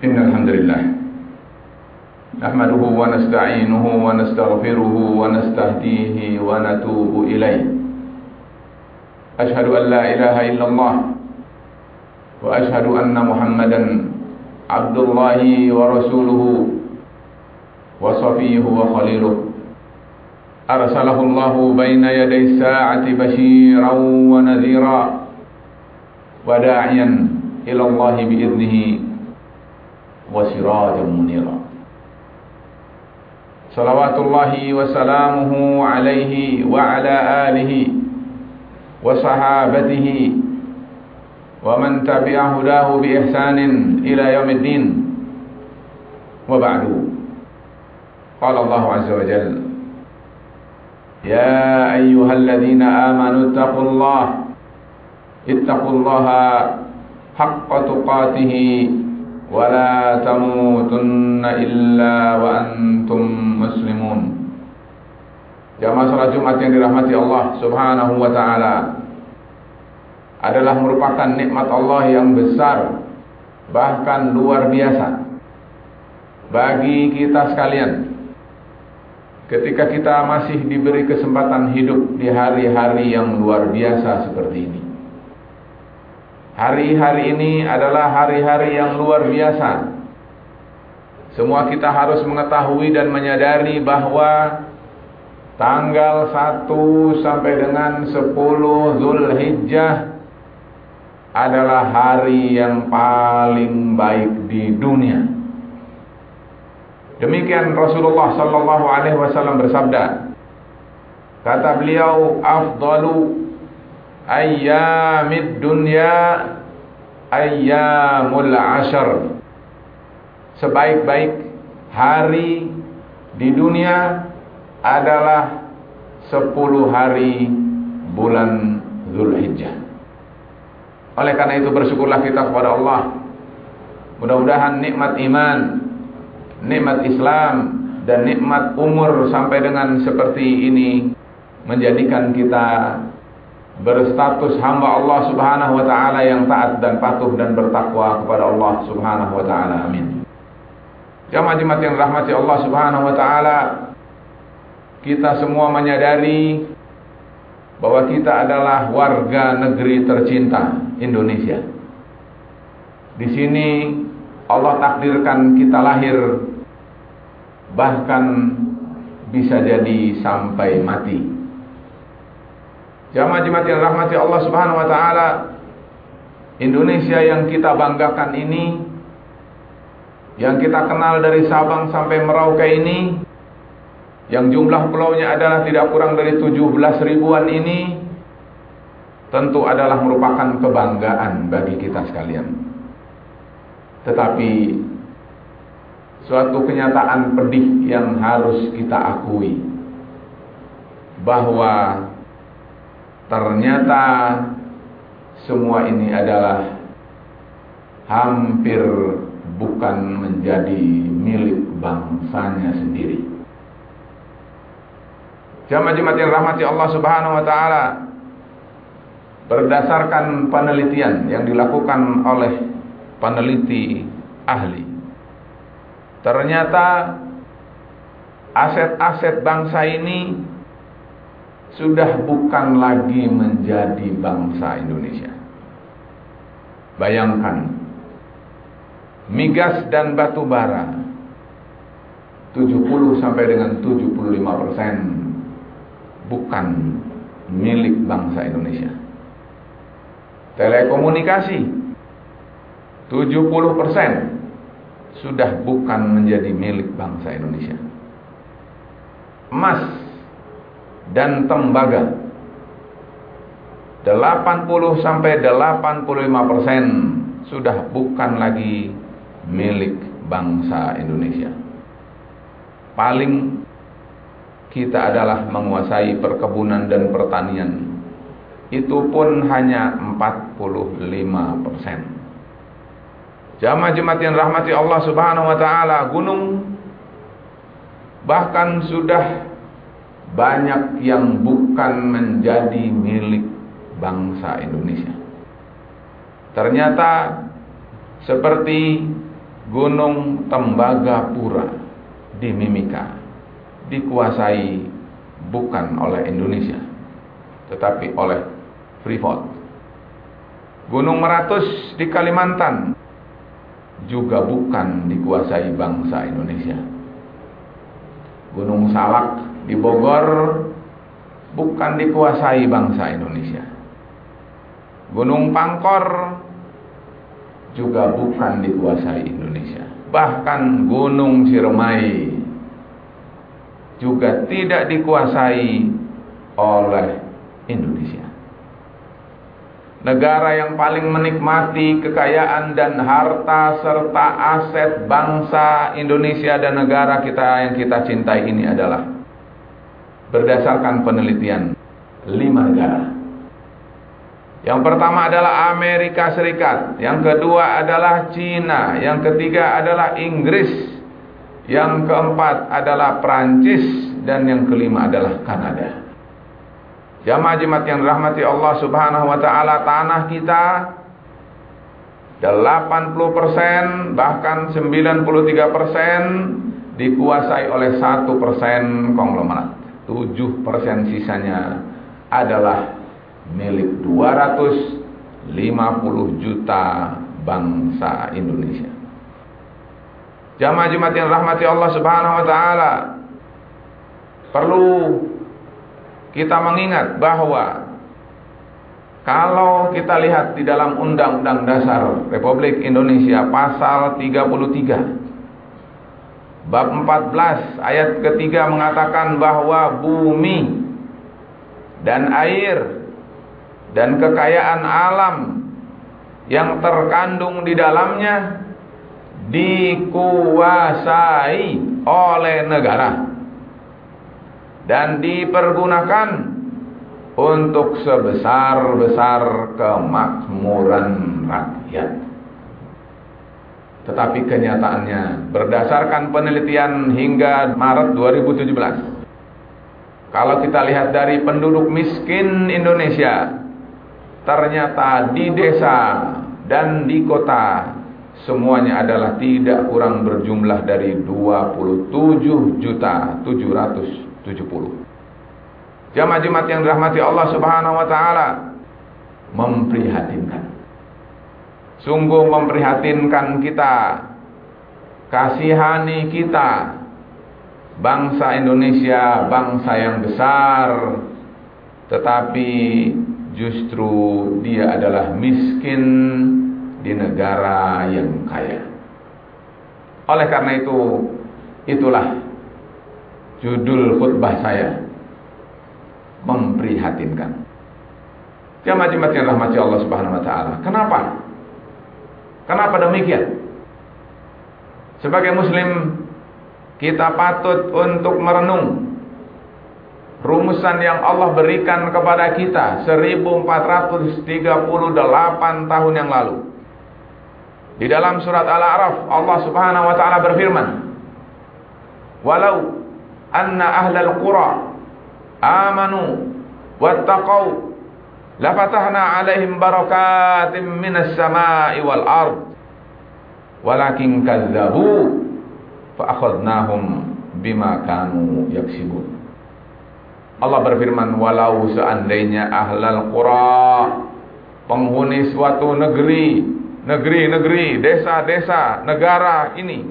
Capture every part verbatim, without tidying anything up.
Innal hamdalillah nahmaduhu wa nasta'inuhu wa nastaghfiruhu wa nastahdihi wa natubu ilayh. Ashhadu an la ilaha illallah wa ashhadu anna Muhammadan abdullahi wa rasuluhu wa safiyuhu wa khaliluh. Arsalahu Allahu baina yaday sa'ati bashiran wa nadhira wa da'iyan ila Allah bi'idnihi wa sirajan munira. Salawatullahi wa salamuhu alaihi wa ala alihi wa sahabatihi wa man tabi'a hudahu bi ihsanin ila yaumiddin. Wa ba'du. Qala Allah azza wa jalla: Ya ayyuhalladzina amanu ittaqullaha ittaqullaha haqqa tuqatih wa la tamutunna illa wa antum muslimun. Jamaah salat Jumat yang dirahmati Allah Subhanahu wa taala, adalah merupakan nikmat Allah yang besar, bahkan luar biasa bagi kita sekalian ketika kita masih diberi kesempatan hidup di hari-hari yang luar biasa seperti ini. Hari-hari ini adalah hari-hari yang luar biasa. Semua kita harus mengetahui dan menyadari bahwa tanggal satu sampai dengan sepuluh Zulhijjah adalah hari yang paling baik di dunia. Demikian Rasulullah sallallahu alaihi wasallam bersabda. Kata beliau, afdalu ayyamid dunya ayyamul ashar. Sebaik-baik hari di dunia adalah sepuluh hari bulan Zulhijjah. Oleh karena itu bersyukurlah kita kepada Allah. Mudah-mudahan nikmat iman, nikmat Islam, dan nikmat umur sampai dengan seperti ini menjadikan kita berstatus hamba Allah Subhanahu wa taala yang taat dan patuh dan bertakwa kepada Allah Subhanahu wa taala. Amin. Jamaah Jumat yang rahmati Allah Subhanahu wa taala, kita semua menyadari bahwa kita adalah warga negeri tercinta Indonesia. Di sini Allah takdirkan kita lahir, bahkan bisa jadi sampai mati. Jamaah Jumat yang rahmati Allah Subhanahu wa taala, Indonesia yang kita banggakan ini, yang kita kenal dari Sabang sampai Merauke ini, yang jumlah pulaunya adalah tidak kurang dari tujuh belas ribuan ini, tentu adalah merupakan kebanggaan bagi kita sekalian. Tetapi suatu kenyataan pedih yang harus kita akui, bahwa ternyata semua ini adalah hampir bukan menjadi milik bangsanya sendiri. Jamaah Jumat yang rahmati Allah Subhanahu wa taala, berdasarkan penelitian yang dilakukan oleh peneliti ahli, ternyata aset-aset bangsa ini sudah bukan lagi menjadi bangsa Indonesia. Bayangkan, migas dan batu bara tujuh puluh sampai dengan tujuh puluh lima persen bukan milik bangsa Indonesia. Telekomunikasi tujuh puluh persen sudah bukan menjadi milik bangsa Indonesia. Emas dan tembaga delapan puluh sampai delapan puluh lima persen sudah bukan lagi milik bangsa Indonesia. Paling kita adalah menguasai perkebunan dan pertanian, itu pun hanya empat puluh lima persen. Jamaah Jumat yang rahmati Allah Subhanahu wa taala, gunung bahkan sudah banyak yang bukan menjadi milik bangsa Indonesia. Ternyata seperti Gunung Tembagapura di Mimika dikuasai bukan oleh Indonesia, tetapi oleh Freeport. Gunung Meratus di Kalimantan juga bukan dikuasai bangsa Indonesia. Gunung Salak di Bogor bukan dikuasai bangsa Indonesia. Gunung Pangkor juga bukan dikuasai Indonesia. Bahkan Gunung Ciremai juga tidak dikuasai oleh Indonesia. Negara yang paling menikmati kekayaan dan harta serta aset bangsa Indonesia dan negara kita yang kita cintai ini adalah, berdasarkan penelitian, lima negara. Yang pertama adalah Amerika Serikat, yang kedua adalah Cina, yang ketiga adalah Inggris, yang keempat adalah Prancis, dan yang kelima adalah Kanada. Jamaah jemaat yang dirahmati Allah Subhanahu wa taala, tanah kita delapan puluh persen bahkan sembilan puluh tiga persen dikuasai oleh satu persen konglomerat. tujuh persen sisanya adalah milik dua ratus lima puluh juta bangsa Indonesia. Jamaah jemaat yang dirahmati Allah Subhanahu wa taala, perlu kita mengingat bahwa kalau kita lihat di dalam Undang-Undang Dasar Republik Indonesia pasal tiga puluh tiga bab empat belas ayat ketiga mengatakan bahwa bumi dan air dan kekayaan alam yang terkandung di dalamnya dikuasai oleh negara dan dipergunakan untuk sebesar-besar kemakmuran rakyat. Tetapi kenyataannya, berdasarkan penelitian hingga Maret dua ribu tujuh belas, kalau kita lihat dari penduduk miskin Indonesia, ternyata di desa dan di kota semuanya adalah tidak kurang berjumlah dari dua puluh tujuh juta tujuh ratus tujuh puluh. Jamaah jemaat yang dirahmati Allah Subhanahu wa taala, memprihatinkan. Sungguh memprihatinkan kita, kasihani kita, bangsa Indonesia, bangsa yang besar, tetapi justru dia adalah miskin di negara yang kaya. Oleh karena itu, itulah judul khutbah saya, memprihatinkan. Jamaah jemaat yang dirahmati Allah Subhanahu wa taala. Kenapa? Kenapa demikian? Sebagai muslim, kita patut untuk merenung rumusan yang Allah berikan kepada kita seribu empat ratus tiga puluh delapan tahun yang lalu. Di dalam surat Al-A'raf, Allah Subhanahu wa taala berfirman, "Walau anna ahlal qura amanu wattaqau lafatahna alaihim barakatim minas samai wal ard walakin kazzabu fa akhadnahum bima kanu yaksibun." Allah berfirman, walau seandainya ahlal qura, penghuni suatu negeri, negeri-negeri, desa-desa, negara ini,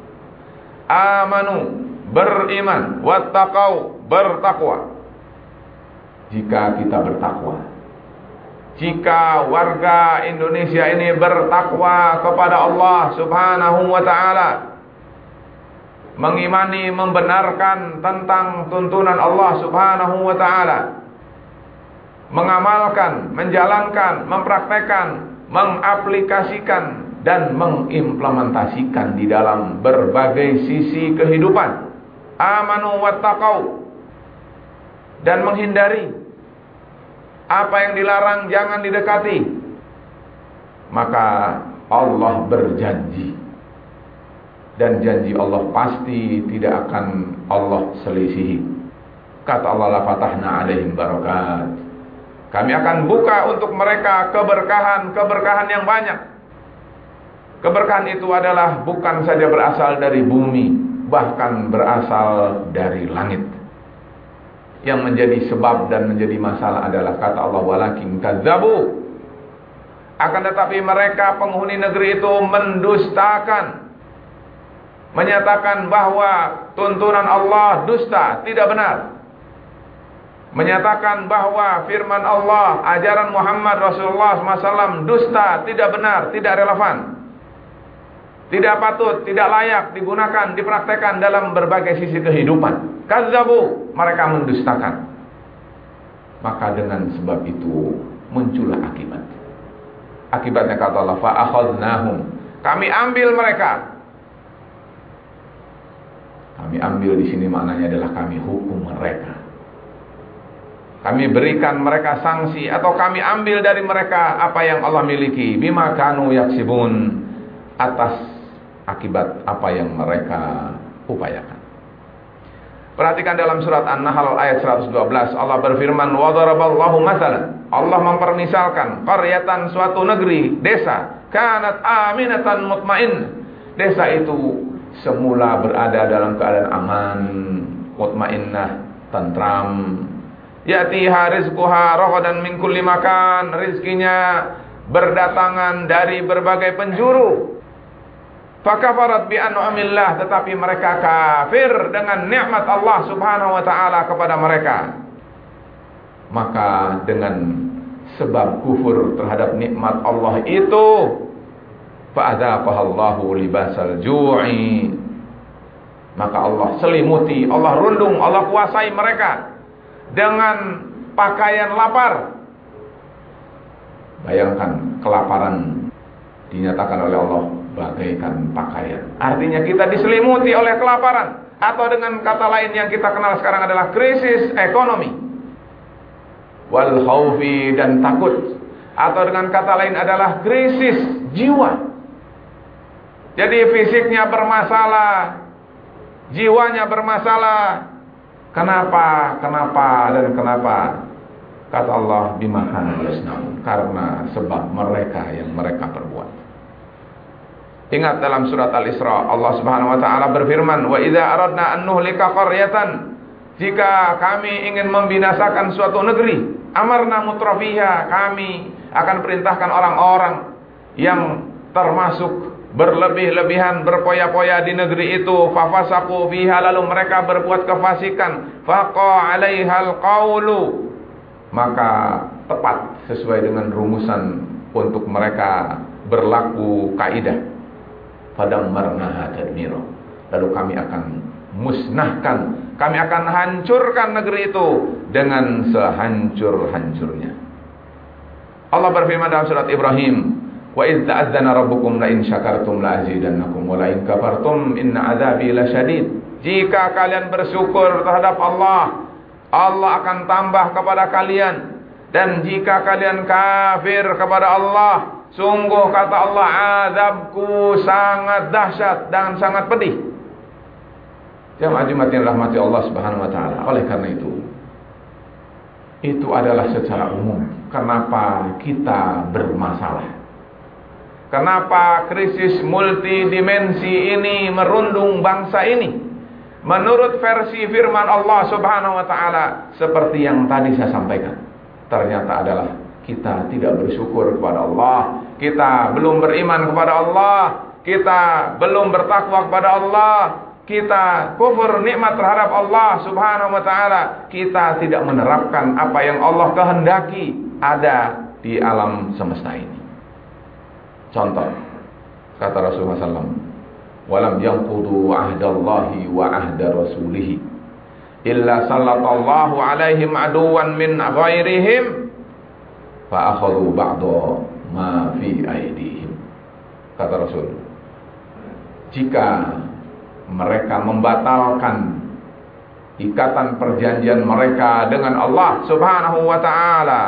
amanu, beriman, wattaqau, bertakwa. Jika kita bertakwa, jika warga Indonesia ini bertakwa kepada Allah Subhanahu wa taala, mengimani, membenarkan tentang tuntunan Allah Subhanahu wa taala, mengamalkan, menjalankan, mempraktekkan, mengaplikasikan dan mengimplementasikan di dalam berbagai sisi kehidupan, amanu wattaqau, dan menghindari apa yang dilarang jangan didekati, maka Allah berjanji, dan janji Allah pasti tidak akan Allah selisihi. Kata Allah, la fatahna alaihim barakat, kami akan buka untuk mereka keberkahan-keberkahan yang banyak. Keberkahan itu adalah bukan saja berasal dari bumi, bahkan berasal dari langit. Yang menjadi sebab dan menjadi masalah adalah kata Allah, walakin kadzabu. Akan tetapi mereka penghuni negeri itu mendustakan, menyatakan bahwa tuntunan Allah dusta, tidak benar. Menyatakan bahwa firman Allah, ajaran Muhammad Rasulullah shallallahu alaihi wasallam dusta, tidak benar, tidak relevan, tidak patut, tidak layak digunakan, dipraktekkan dalam berbagai sisi kehidupan. Kadzabu, mereka mendustakan. Maka dengan sebab itu muncullah akibat. Akibatnya kata Allah, fa akhadnahum, kami ambil mereka. Kami ambil di sini maknanya adalah kami hukum mereka. Kami berikan mereka sanksi atau kami ambil dari mereka apa yang Allah miliki, bima kanu yaksibun, atas akibat apa yang mereka upayakan. Perhatikan dalam surat An-Nahl ayat seratus dua belas, Allah berfirman, wa daraballahu mathalan, Allah mempermisalkan qaryatan, suatu negeri, desa, kanat aminatan mutmain. Desa itu semula berada dalam keadaan aman, mutmainnah, tentram. Yatiha rizquha raghadan min kulli makan, rizkinya berdatangan dari berbagai penjuru. Fakafarat bi an'amillah, tetapi mereka kafir dengan nikmat Allah Subhanahu wa taala kepada mereka. Maka dengan sebab kufur terhadap nikmat Allah itu, fa'adzaqahallahu libasal ju'i, maka Allah selimuti, Allah rundung, Allah kuasai mereka dengan pakaian lapar. Bayangkan kelaparan dinyatakan oleh Allah bagaikan pakaian. Artinya kita diselimuti oleh kelaparan, atau dengan kata lain yang kita kenal sekarang adalah krisis ekonomi. Wal khaufi, dan takut, atau dengan kata lain adalah krisis jiwa. Jadi fisiknya bermasalah, jiwanya bermasalah. Kenapa? Kenapa dan kenapa? Kata Allah, bima kanu yasnaun, karena sebab mereka yang mereka perbuat. Ingat dalam surat Al-Isra, Allah Subhanahu wa taala berfirman, wa idza aradna an nuhlika qaryatan, jika kami ingin membinasakan suatu negeri, amarna mutrafiha, kami akan perintahkan orang-orang yang termasuk berlebih-lebihan, berpoya-poya di negeri itu, fafasaku fiha, lalu mereka berbuat kefasikan, faqa 'alaihal qawlu, maka tepat sesuai dengan rumusan untuk mereka berlaku kaidah, fadammarnaha tadmira, lalu kami akan musnahkan, kami akan hancurkan negeri itu dengan sehancur-hancurnya. Allah berfirman dalam surat Ibrahim, wa idz ta'adzana rabbukum la in syakartum la azidannakum wa la in kafartum inna adzabi lasyadid. Jika kalian bersyukur terhadap Allah, Allah akan tambah kepada kalian, dan jika kalian kafir kepada Allah, sungguh kata Allah, azabku sangat dahsyat dan sangat pedih. Jamaah Jumat yang rahmati Allah Subhanahu wa taala. Oleh karena itu, itu adalah secara umum kenapa kita bermasalah. Kenapa krisis multidimensi ini merundung bangsa ini? Menurut versi firman Allah Subhanahu wa taala, seperti yang tadi saya sampaikan, ternyata adalah kita tidak bersyukur kepada Allah, kita belum beriman kepada Allah, kita belum bertakwa kepada Allah, kita kufur nikmat terhadap Allah Subhanahu wa taala, kita tidak menerapkan apa yang Allah kehendaki ada di alam semesta ini. Contoh, kata Rasulullah sallallahu alaihi wasallam, walam yanqudu ahdallahi wa ahda rasulihi illa sallatallahu alaihim aduwan min ghairihim fa akhadhu ba'da ma fi aydihim. Kata Rasul, jika mereka membatalkan ikatan perjanjian mereka dengan Allah Subhanahu wa taala,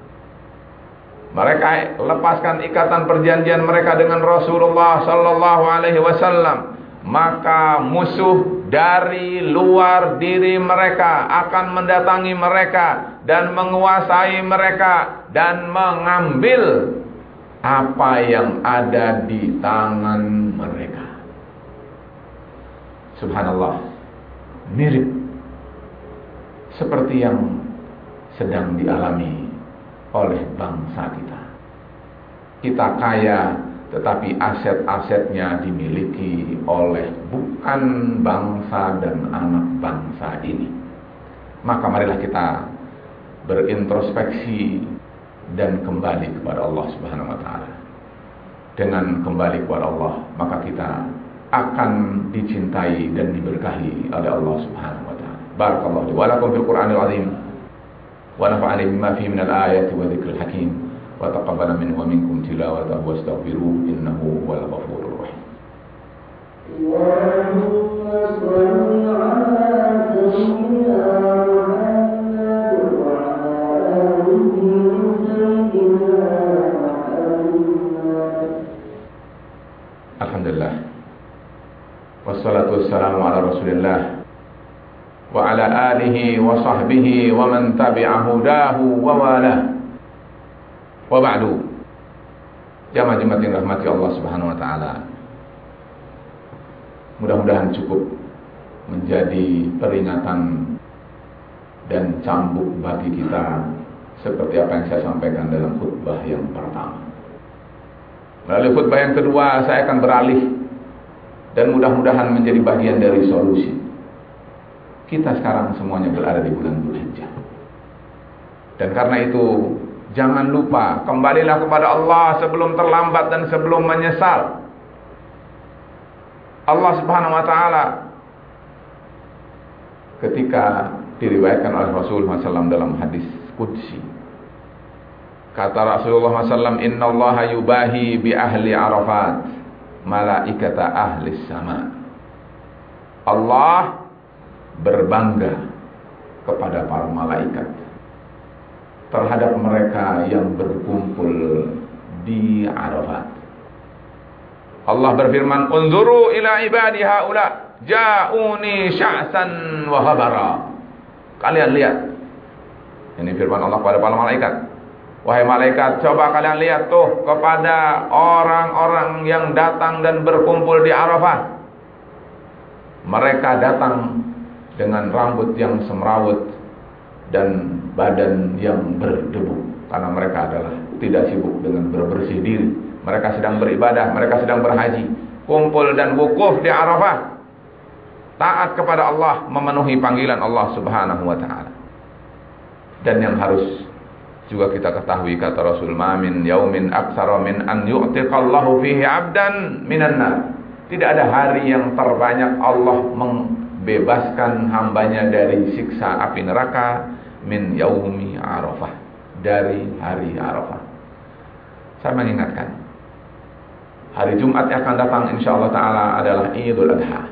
mereka lepaskan ikatan perjanjian mereka dengan Rasulullah sallallahu alaihi wasallam, maka musuh dari luar diri mereka akan mendatangi mereka dan menguasai mereka dan mengambil apa yang ada di tangan mereka. Subhanallah, mirip seperti yang sedang dialami oleh bangsa kita. Kita kaya, tetapi aset-asetnya dimiliki oleh bukan bangsa dan anak bangsa ini. Maka marilah kita berintrospeksi dan kembali kepada Allah Subhanahu wa taala. Dengan kembali kepada Allah, maka kita akan dicintai dan diberkahi oleh Allah Subhanahu wa taala. Barakallahu li wa lakum fil Qur'anil azim wa nafa'ani bima fihi minal ayati wa dzikril hakim wa taqabbala minni wa minkum tilawatahu wastaghfiruhu innahu huwal ghafurur rahim. Allahumma shalli ala sayyidina Alhamdulillah, wassalatu wassalamu ala rasulillah wa ala alihi wa sahbihi wa man tabi'a hudahu wa wala wa ba'du. Jamaah jemaat yang rahmati Allah Subhanahu wa taala, mudah-mudahan cukup menjadi peringatan dan cambuk bagi kita seperti apa yang saya sampaikan dalam khutbah yang pertama. Melalui khutbah yang kedua, saya akan beralih dan mudah-mudahan menjadi bagian dari solusi. Kita sekarang semuanya berada di bulan Dzulhijjah. Dan karena itu, jangan lupa, kembalilah kepada Allah sebelum terlambat dan sebelum menyesal. Allah Subhanahu wa taala ketika diriwayatkan oleh Rasulullah shallallahu alaihi wasallam dalam hadis qudsi, kata Rasulullah shallallahu alaihi wasallam, Inna allaha yubahi bi ahli Arafat malaikata ahli sama. Allah berbangga kepada para malaikat terhadap mereka yang berkumpul di Arafat. Allah berfirman, Unzuru ila ibadi haula ja'uni sya'san wa habara. Kalian lihat, ini firman Allah kepada para malaikat. Wahai malaikat, coba kalian lihat tuh kepada orang-orang yang datang dan berkumpul di Arafah. Mereka datang dengan rambut yang semrawut dan badan yang berdebu, karena mereka adalah tidak sibuk dengan berbersih diri. Mereka sedang beribadah, mereka sedang berhaji, kumpul dan wukuf di Arafah, taat kepada Allah, memenuhi panggilan Allah Subhanahu wa taala. Dan yang harus juga kita ketahui, kata Rasul, ma min yaumin aktsara min an yu'tiqallahu fihi 'abdan minan nar. Tidak ada hari yang terbanyak Allah membebaskan hambanya dari siksa api neraka min yaumi Arafah, dari hari Arafah. Saya mengingatkan, hari Jumat yang akan datang insyaallah taala adalah Idul Adha,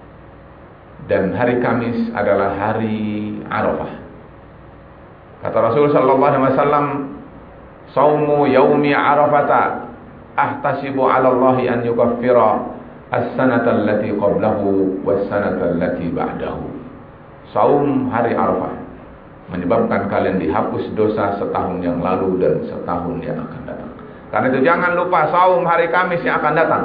dan hari Kamis adalah hari Arafah. Kata Rasul sallallahu alaihi wasallam, "Shaumu yaumi Arafata ahtasibu 'ala Allah an yukaffira as-sanata allati qablahu was-sanata allati ba'dahu." Saum hari Arafah menyebabkan kalian dihapus dosa setahun yang lalu dan setahun yang akan datang. Karena itu jangan lupa saum hari Kamis yang akan datang.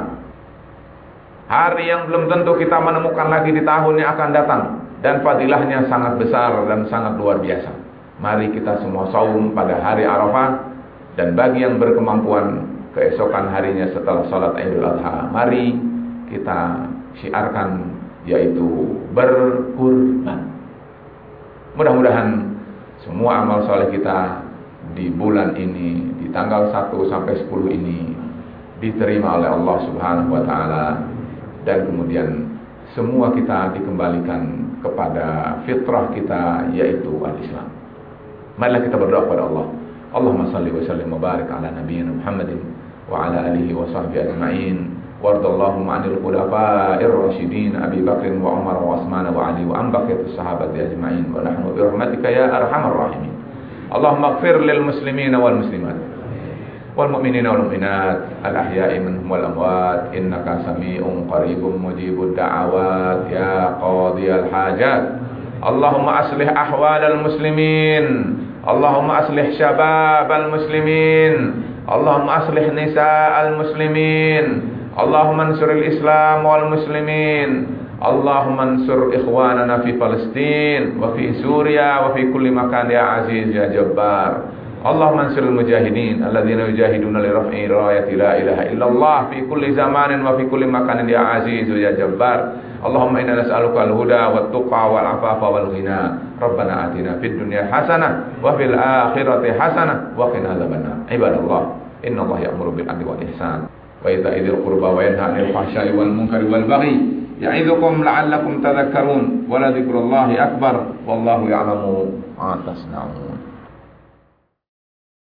Hari yang belum tentu kita menemukan lagi di tahun yang akan datang, dan fadilahnya sangat besar dan sangat luar biasa. Mari kita semua saum pada hari Arafah, dan bagi yang berkemampuan keesokan harinya setelah salat Idul Adha, mari kita syiarkan, yaitu berkurban. Mudah-mudahan semua amal soleh kita di bulan ini, di tanggal satu sampai sepuluh ini, diterima oleh Allah Subhanahu wa taala, dan kemudian semua kita dikembalikan kepada fitrah kita, yaitu al-Islam. Marilah kita berdoa kepada Allah. Allahumma salli wa sallim wa barik ala nabiyyina Muhammadin wa ala alihi wa sahbihi ajma'in. Wardallahumma 'anil khulafa'ir rasyidin Abi Bakr wa Umar wa Utsman wa Ali wa an baqiyatus sahabati ajma'in wa nahnu bi rahmatika ya arhamar rahimin. Allahumma ighfir lil muslimina wal muslimat wal mu'minina wal mu'minat al ahya'i minhum wal amwat innaka sami'un qaribun mujibud da'awat ya qadiyal hajat. Allahumma aslih ahwalal muslimin, Allahumma aslih syababal muslimin, Allahumma aslih nisa'al muslimin. Allahumma ansuril Islam wal muslimin. Allahumma ansur ikhwanana fi Palestin wa fi Suriya wa fi kulli makan ya aziz ya jabbar. Allahumma ansuril mujahidin alladzina yujahiduna li raf'i rayati la ilaha illallah fi kulli zamanin wa fi kulli makanin ya aziz ya jabbar. Allahumma inna nas'aluka al-huda wat tuqa wal afafa wal ghina. Rabbana atina fid dunya hasanah wa fil akhirati hasanah wa qina adzabannar. Ibadallah, innallaha ya'muru bil 'adli wal ihsan wa ita'i dzil qurba wa yanha 'anil fahsya'i wal munkari wal baghi. Ya'idukum la'allakum tadhakkarun wa la dzikrullahi akbar wallahu ya'lamu ma tasna'un.